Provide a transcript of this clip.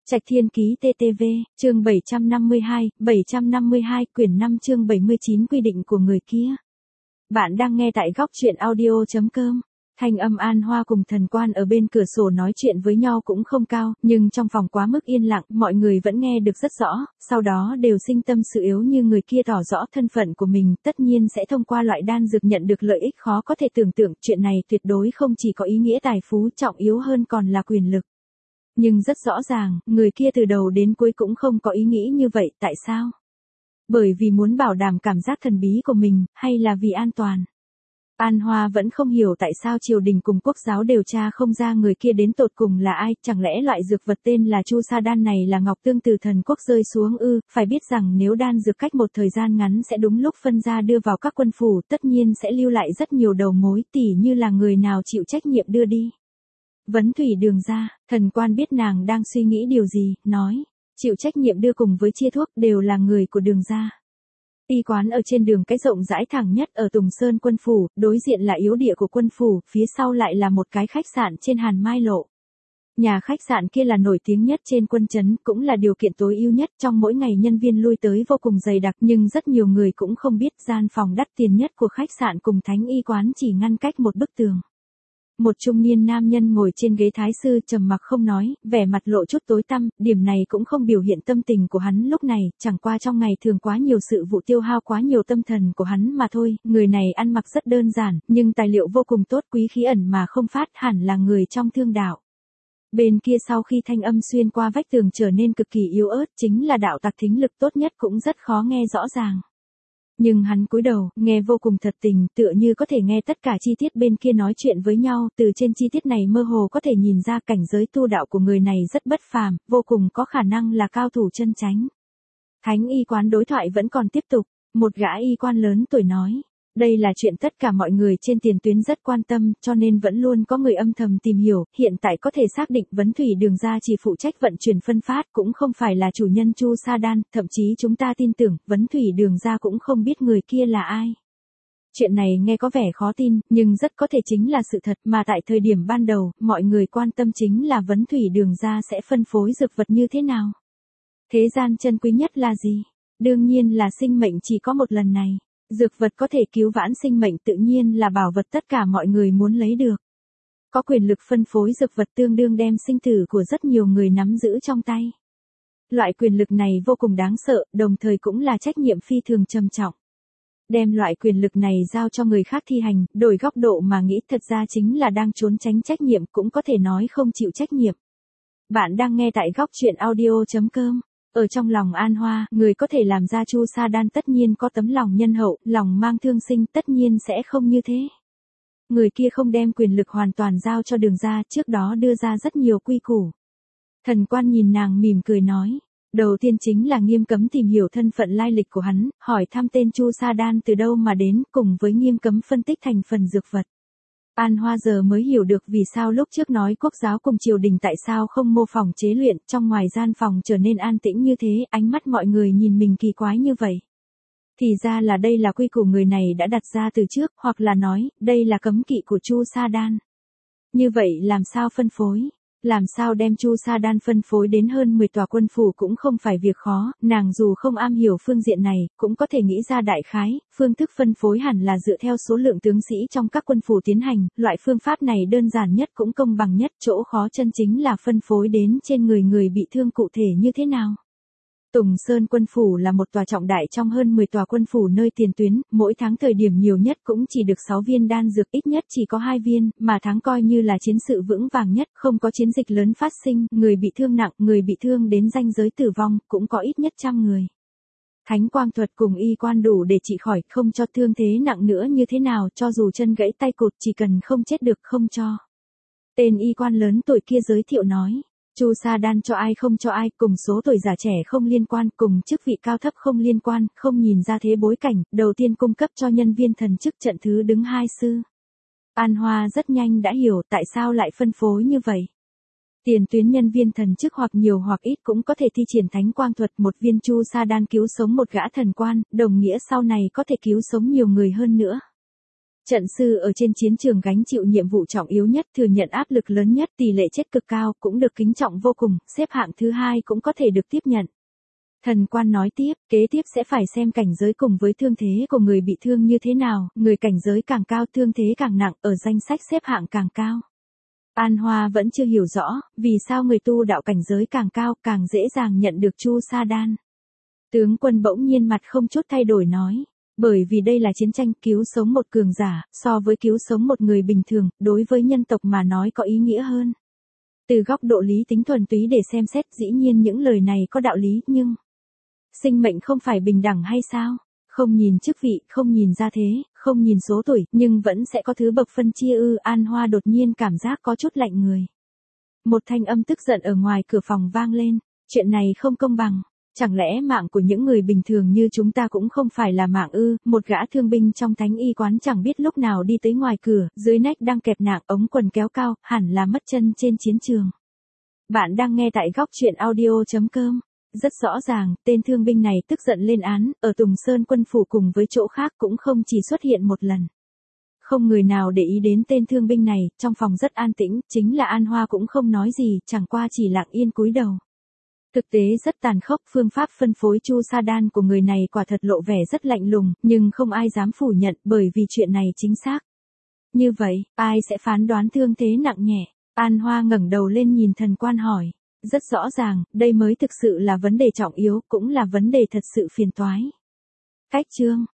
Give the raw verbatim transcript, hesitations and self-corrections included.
Trạch Thiên Ký tê tê vê, chương bảy trăm năm mươi hai, bảy trăm năm mươi hai, quyển năm chương bảy mươi chín quy định của người kia. Bạn đang nghe tại góc truyện audio chấm com. Thanh âm An Hoa cùng Thần Quan ở bên cửa sổ nói chuyện với nhau cũng không cao, nhưng trong phòng quá mức yên lặng, mọi người vẫn nghe được rất rõ, sau đó đều sinh tâm sự yếu như người kia tỏ rõ thân phận của mình, tất nhiên sẽ thông qua loại đan dược nhận được lợi ích khó có thể tưởng tượng, chuyện này tuyệt đối không chỉ có ý nghĩa tài phú, trọng yếu hơn còn là quyền lực. Nhưng rất rõ ràng, người kia từ đầu đến cuối cũng không có ý nghĩ như vậy, tại sao? Bởi vì muốn bảo đảm cảm giác thần bí của mình, hay là vì an toàn? An Hoa vẫn không hiểu tại sao triều đình cùng quốc giáo điều tra không ra người kia đến tột cùng là ai, chẳng lẽ loại dược vật tên là Chu Sa Đan này là ngọc tương từ thần quốc rơi xuống ư? Phải biết rằng nếu đan dược cách một thời gian ngắn sẽ đúng lúc phân ra đưa vào các quân phủ, tất nhiên sẽ lưu lại rất nhiều đầu mối, tỉ như là người nào chịu trách nhiệm đưa đi. Vấn Thủy Đường ra, Thần Quan biết nàng đang suy nghĩ điều gì, nói, chịu trách nhiệm đưa cùng với chia thuốc đều là người của Đường gia. Y quán ở trên đường cái rộng rãi thẳng nhất ở Tùng Sơn quân phủ, đối diện là yếu địa của quân phủ, phía sau lại là một cái khách sạn trên Hàn Mai Lộ. Nhà khách sạn kia là nổi tiếng nhất trên quân trấn, cũng là điều kiện tối ưu nhất, trong mỗi ngày nhân viên lui tới vô cùng dày đặc, nhưng rất nhiều người cũng không biết gian phòng đắt tiền nhất của khách sạn cùng thánh y quán chỉ ngăn cách một bức tường. Một trung niên nam nhân ngồi trên ghế thái sư trầm mặc không nói, vẻ mặt lộ chút tối tăm, điểm này cũng không biểu hiện tâm tình của hắn lúc này, chẳng qua trong ngày thường quá nhiều sự vụ tiêu hao quá nhiều tâm thần của hắn mà thôi, người này ăn mặc rất đơn giản, nhưng tài liệu vô cùng tốt, quý khí ẩn mà không phát, hẳn là người trong thương đạo. Bên kia sau khi thanh âm xuyên qua vách tường trở nên cực kỳ yếu ớt, chính là đạo tặc thính lực tốt nhất cũng rất khó nghe rõ ràng. Nhưng hắn cúi đầu, nghe vô cùng thật tình, tựa như có thể nghe tất cả chi tiết bên kia nói chuyện với nhau, từ trên chi tiết này mơ hồ có thể nhìn ra cảnh giới tu đạo của người này rất bất phàm, vô cùng có khả năng là cao thủ chân chánh. Thánh y quán đối thoại vẫn còn tiếp tục, một gã y quan lớn tuổi nói, đây là chuyện tất cả mọi người trên tiền tuyến rất quan tâm, cho nên vẫn luôn có người âm thầm tìm hiểu, hiện tại có thể xác định Vấn Thủy Đường ra chỉ phụ trách vận chuyển phân phát, cũng không phải là chủ nhân Chu Sa Đan, thậm chí chúng ta tin tưởng, Vấn Thủy Đường ra cũng không biết người kia là ai. Chuyện này nghe có vẻ khó tin, nhưng rất có thể chính là sự thật, mà tại thời điểm ban đầu, mọi người quan tâm chính là Vấn Thủy Đường ra sẽ phân phối dược vật như thế nào. Thế gian chân quý nhất là gì? Đương nhiên là sinh mệnh chỉ có một lần này. Dược vật có thể cứu vãn sinh mệnh tự nhiên là bảo vật tất cả mọi người muốn lấy được. Có quyền lực phân phối dược vật tương đương đem sinh tử của rất nhiều người nắm giữ trong tay. Loại quyền lực này vô cùng đáng sợ, đồng thời cũng là trách nhiệm phi thường trầm trọng. Đem loại quyền lực này giao cho người khác thi hành, đổi góc độ mà nghĩ thật ra chính là đang trốn tránh trách nhiệm, cũng có thể nói không chịu trách nhiệm. Bạn đang nghe tại góc truyện audio chấm com. Ở trong lòng An Hoa, người có thể làm ra Chu Sa Đan tất nhiên có tấm lòng nhân hậu, lòng mang thương sinh, tất nhiên sẽ không như thế. Người kia không đem quyền lực hoàn toàn giao cho Đường ra, trước đó đưa ra rất nhiều quy củ. Thần Quan nhìn nàng mỉm cười nói, đầu tiên chính là nghiêm cấm tìm hiểu thân phận lai lịch của hắn, hỏi thăm tên Chu Sa Đan từ đâu mà đến, cùng với nghiêm cấm phân tích thành phần dược vật. An Hoa giờ mới hiểu được vì sao lúc trước nói quốc giáo cùng triều đình tại sao không mô phỏng chế luyện, trong ngoài gian phòng trở nên an tĩnh như thế, ánh mắt mọi người nhìn mình kỳ quái như vậy. Thì ra là đây là quy củ người này đã đặt ra từ trước, hoặc là nói, đây là cấm kỵ của Chu Sa Đan. Như vậy làm sao phân phối? Làm sao đem Chu Sa Đan phân phối đến hơn mười tòa quân phủ cũng không phải việc khó, nàng dù không am hiểu phương diện này, cũng có thể nghĩ ra đại khái, phương thức phân phối hẳn là dựa theo số lượng tướng sĩ trong các quân phủ tiến hành, loại phương pháp này đơn giản nhất cũng công bằng nhất, chỗ khó chân chính là phân phối đến trên người người bị thương cụ thể như thế nào. Tùng Sơn quân phủ là một tòa trọng đại trong hơn mười tòa quân phủ nơi tiền tuyến, mỗi tháng thời điểm nhiều nhất cũng chỉ được sáu viên đan dược, ít nhất chỉ có hai viên, mà tháng coi như là chiến sự vững vàng nhất, không có chiến dịch lớn phát sinh, người bị thương nặng, người bị thương đến ranh giới tử vong, cũng có ít nhất trăm người. Thánh quang thuật cùng y quan đủ để trị khỏi, không cho thương thế nặng nữa như thế nào, cho dù chân gãy tay cụt chỉ cần không chết được không cho. Tên y quan lớn tuổi kia giới thiệu nói. Chu Sa Đan cho ai không cho ai, cùng số tuổi già trẻ không liên quan, cùng chức vị cao thấp không liên quan, không nhìn ra thế bối cảnh, đầu tiên cung cấp cho nhân viên thần chức trận thứ đứng hai sư. An Hoa rất nhanh đã hiểu tại sao lại phân phối như vậy. Tiền tuyến nhân viên thần chức hoặc nhiều hoặc ít cũng có thể thi triển thánh quang thuật, một viên Chu Sa Đan cứu sống một gã thần quan, đồng nghĩa sau này có thể cứu sống nhiều người hơn nữa. Trận sư ở trên chiến trường gánh chịu nhiệm vụ trọng yếu nhất, thừa nhận áp lực lớn nhất, tỷ lệ chết cực cao, cũng được kính trọng vô cùng, xếp hạng thứ hai cũng có thể được tiếp nhận. Thần quan nói tiếp, kế tiếp sẽ phải xem cảnh giới cùng với thương thế của người bị thương như thế nào, người cảnh giới càng cao thương thế càng nặng, ở danh sách xếp hạng càng cao. An Hoa vẫn chưa hiểu rõ, vì sao người tu đạo cảnh giới càng cao, càng dễ dàng nhận được Chu Sa Đan. Tướng quân bỗng nhiên mặt không chút thay đổi nói, bởi vì đây là chiến tranh, cứu sống một cường giả, so với cứu sống một người bình thường, đối với nhân tộc mà nói có ý nghĩa hơn. Từ góc độ lý tính thuần túy để xem xét, dĩ nhiên những lời này có đạo lý, nhưng sinh mệnh không phải bình đẳng hay sao? Không nhìn chức vị, không nhìn gia thế, không nhìn số tuổi, nhưng vẫn sẽ có thứ bậc phân chia ư. An Hoa đột nhiên cảm giác có chút lạnh người. Một thanh âm tức giận ở ngoài cửa phòng vang lên, chuyện này không công bằng. Chẳng lẽ mạng của những người bình thường như chúng ta cũng không phải là mạng ư? Một gã thương binh trong thánh y quán chẳng biết lúc nào đi tới ngoài cửa, dưới nách đang kẹp nạng, ống quần kéo cao, hẳn là mất chân trên chiến trường. Bạn đang nghe tại góc truyện audio chấm com. Rất rõ ràng, tên thương binh này tức giận lên án, ở Tùng Sơn quân phủ cùng với chỗ khác cũng không chỉ xuất hiện một lần. Không người nào để ý đến tên thương binh này, trong phòng rất an tĩnh, chính là An Hoa cũng không nói gì, chẳng qua chỉ lặng yên cúi đầu. Thực tế rất tàn khốc, phương pháp phân phối Chu Sa Đan của người này quả thật lộ vẻ rất lạnh lùng, nhưng không ai dám phủ nhận bởi vì chuyện này chính xác. Như vậy, ai sẽ phán đoán thương thế nặng nhẹ? An Hoa ngẩng đầu lên nhìn thần quan hỏi. Rất rõ ràng, đây mới thực sự là vấn đề trọng yếu, cũng là vấn đề thật sự phiền toái. Cách chương